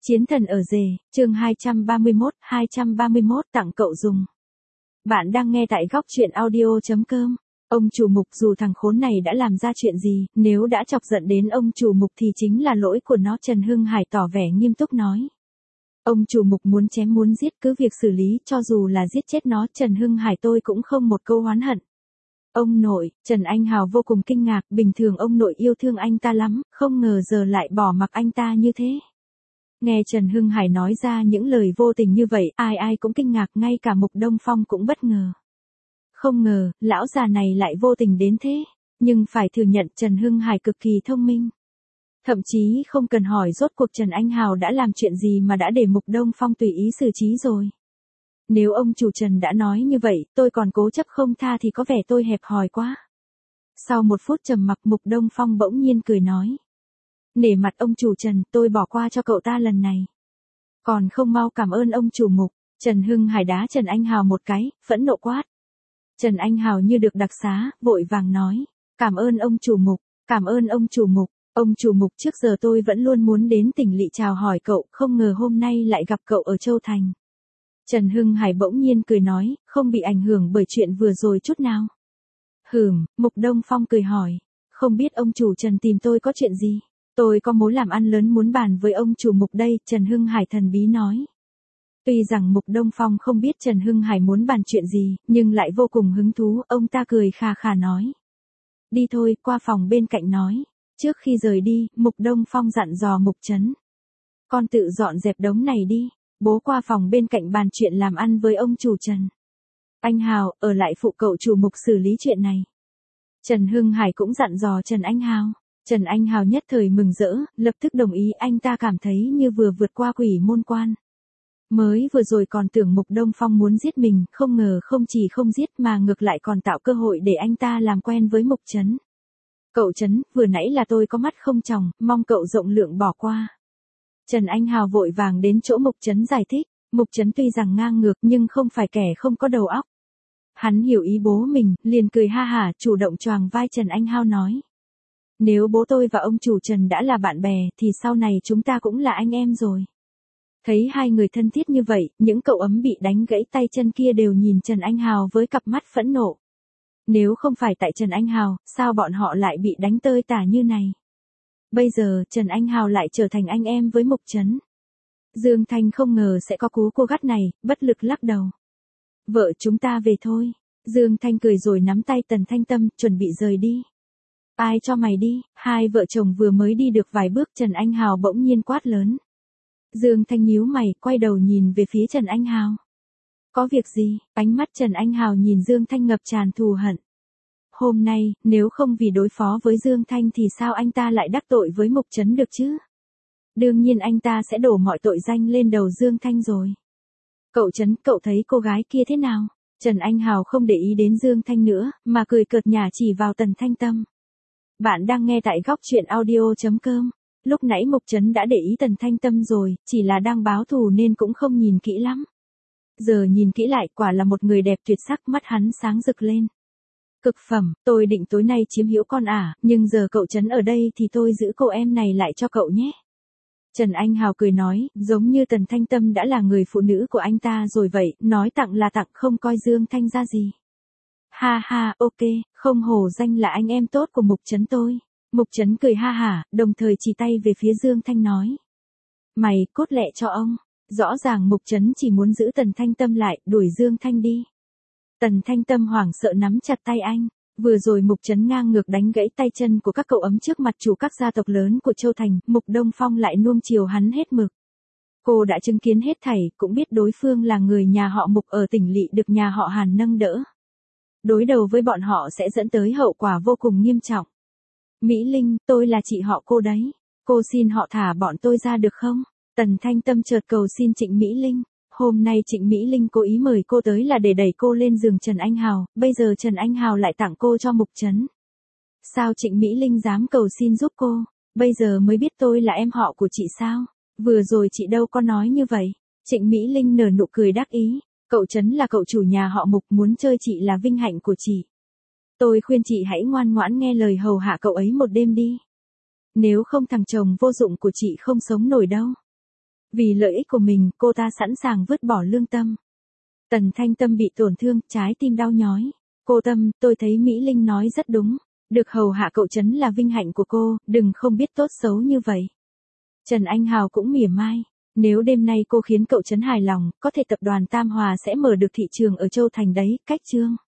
Chiến thần ở rể, chương 231 tặng cậu dùng. Bạn đang nghe tại góc truyện audio.com. Ông chủ mục dù thằng khốn này đã làm ra chuyện gì, nếu đã chọc giận đến ông chủ mục thì chính là lỗi của nó. Trần Hưng Hải tỏ vẻ nghiêm túc nói. Ông chủ mục muốn chém muốn giết cứ việc xử lý, cho dù là giết chết nó. Trần Hưng Hải tôi cũng không một câu oán hận. Ông nội, Trần Anh Hào vô cùng kinh ngạc, bình thường ông nội yêu thương anh ta lắm, không ngờ giờ lại bỏ mặc anh ta như thế. Nghe Trần Hưng Hải nói ra những lời vô tình như vậy, ai ai cũng kinh ngạc, ngay cả Mục Đông Phong cũng bất ngờ. Không ngờ, lão già này lại vô tình đến thế, nhưng phải thừa nhận Trần Hưng Hải cực kỳ thông minh. Thậm chí không cần hỏi rốt cuộc Trần Anh Hào đã làm chuyện gì mà đã để Mục Đông Phong tùy ý xử trí rồi. Nếu ông chủ Trần đã nói như vậy, tôi còn cố chấp không tha thì có vẻ tôi hẹp hòi quá. Sau một phút trầm mặc, Mục Đông Phong bỗng nhiên cười nói. Nể mặt ông chủ Trần, tôi bỏ qua cho cậu ta lần này. Còn không mau cảm ơn ông chủ Mục. Trần Hưng Hải đá Trần Anh Hào một cái, phẫn nộ quát. Trần Anh Hào như được đặc xá, vội vàng nói. Cảm ơn ông chủ Mục, cảm ơn ông chủ Mục. Ông chủ Mục, trước giờ tôi vẫn luôn muốn đến tỉnh lỵ chào hỏi cậu, không ngờ hôm nay lại gặp cậu ở Châu Thành. Trần Hưng Hải bỗng nhiên cười nói, không bị ảnh hưởng bởi chuyện vừa rồi chút nào. Mục Đông Phong cười hỏi. Không biết ông chủ Trần tìm tôi có chuyện gì? Tôi có mối làm ăn lớn muốn bàn với ông chủ Mục đây, Trần Hưng Hải thần bí nói. Tuy rằng Mục Đông Phong không biết Trần Hưng Hải muốn bàn chuyện gì, nhưng lại vô cùng hứng thú, ông ta cười khà khà nói. Đi thôi, qua phòng bên cạnh nói. Trước khi rời đi, Mục Đông Phong dặn dò Mục Trấn. Con tự dọn dẹp đống này đi, bố qua phòng bên cạnh bàn chuyện làm ăn với ông chủ Trần. Anh Hào, ở lại phụ cậu chủ Mục xử lý chuyện này. Trần Hưng Hải cũng dặn dò Trần Anh Hào. Trần Anh Hào nhất thời mừng rỡ, lập tức đồng ý, anh ta cảm thấy như vừa vượt qua quỷ môn quan. Mới vừa rồi còn tưởng Mục Đông Phong muốn giết mình, không ngờ không chỉ không giết mà ngược lại còn tạo cơ hội để anh ta làm quen với Mục Trấn. Cậu Trấn, vừa nãy là tôi có mắt không tròng, mong cậu rộng lượng bỏ qua. Trần Anh Hào vội vàng đến chỗ Mục Trấn giải thích, Mục Trấn tuy rằng ngang ngược nhưng không phải kẻ không có đầu óc. Hắn hiểu ý bố mình, liền cười ha hả, chủ động choàng vai Trần Anh Hào nói. Nếu bố tôi và ông chủ Trần đã là bạn bè thì sau này chúng ta cũng là anh em rồi. Thấy hai người thân thiết như vậy, những cậu ấm bị đánh gãy tay chân kia đều nhìn Trần Anh Hào với cặp mắt phẫn nộ. Nếu không phải tại Trần Anh Hào, sao bọn họ lại bị đánh tơi tả như này? Bây giờ Trần Anh Hào lại trở thành anh em với Mục Trấn. Dương Thanh không ngờ sẽ có cú cô gắt này, bất lực lắc đầu. Vợ chúng ta về thôi. Dương Thanh cười rồi nắm tay Tần Thanh Tâm, chuẩn bị rời đi. Ai cho mày đi? Hai vợ chồng vừa mới đi được vài bước, Trần Anh Hào bỗng nhiên quát lớn. Dương Thanh nhíu mày, quay đầu nhìn về phía Trần Anh Hào. Có việc gì? Ánh mắt Trần Anh Hào nhìn Dương Thanh ngập tràn thù hận. Hôm nay, nếu không vì đối phó với Dương Thanh thì sao anh ta lại đắc tội với Mục Trấn được chứ? Đương nhiên anh ta sẽ đổ mọi tội danh lên đầu Dương Thanh rồi. Cậu Trấn, cậu thấy cô gái kia thế nào? Trần Anh Hào không để ý đến Dương Thanh nữa, mà cười cợt nhả chỉ vào Tần Thanh Tâm. Bạn đang nghe tại góc truyện audio.com. Lúc nãy Mục Trấn đã để ý Tần Thanh Tâm rồi, chỉ là đang báo thù nên cũng không nhìn kỹ lắm. Giờ nhìn kỹ lại, quả là một người đẹp tuyệt sắc, mắt hắn sáng rực lên. Cực phẩm, tôi định tối nay chiếm hữu con nhưng giờ cậu Trấn ở đây thì tôi giữ cô em này lại cho cậu nhé. Trần Anh Hào cười nói, giống như Tần Thanh Tâm đã là người phụ nữ của anh ta rồi vậy, nói tặng là tặng, không coi Dương Thanh ra gì. Ha ha, ok, không hổ danh là anh em tốt của Mục Trấn tôi. Mục Trấn cười ha hả, đồng thời chỉ tay về phía Dương Thanh nói. Mày, cốt lẹ cho ông. Rõ ràng Mục Trấn chỉ muốn giữ Tần Thanh Tâm lại, đuổi Dương Thanh đi. Tần Thanh Tâm hoảng sợ nắm chặt tay anh. Vừa rồi Mục Trấn ngang ngược đánh gãy tay chân của các cậu ấm trước mặt chủ các gia tộc lớn của Châu Thành, Mục Đông Phong lại nuông chiều hắn hết mực. Cô đã chứng kiến hết thảy, cũng biết đối phương là người nhà họ Mục ở tỉnh lỵ được nhà họ Hàn nâng đỡ. Đối đầu với bọn họ sẽ dẫn tới hậu quả vô cùng nghiêm trọng. Mỹ Linh, tôi là chị họ cô đấy. Cô xin họ thả bọn tôi ra được không? Tần Thanh Tâm chợt cầu xin Trịnh Mỹ Linh. Hôm nay Trịnh Mỹ Linh cố ý mời cô tới là để đẩy cô lên giường Trần Anh Hào, bây giờ Trần Anh Hào lại tặng cô cho Mục Trấn. Sao Trịnh Mỹ Linh dám cầu xin giúp cô? Bây giờ mới biết tôi là em họ của chị sao? Vừa rồi chị đâu có nói như vậy. Trịnh Mỹ Linh nở nụ cười đắc ý. Cậu Trấn là cậu chủ nhà họ Mục, muốn chơi chị là vinh hạnh của chị. Tôi khuyên chị hãy ngoan ngoãn nghe lời hầu hạ cậu ấy một đêm đi. Nếu không thằng chồng vô dụng của chị không sống nổi đâu. Vì lợi ích của mình, cô ta sẵn sàng vứt bỏ lương tâm. Tần Thanh Tâm bị tổn thương, trái tim đau nhói. Cô Tâm, tôi thấy Mỹ Linh nói rất đúng. Được hầu hạ cậu Trấn là vinh hạnh của cô, đừng không biết tốt xấu như vậy. Trần Anh Hào cũng mỉa mai. Nếu đêm nay cô khiến cậu Trấn hài lòng, có thể tập đoàn Tam Hòa sẽ mở được thị trường ở Châu Thành đấy, cách Trương.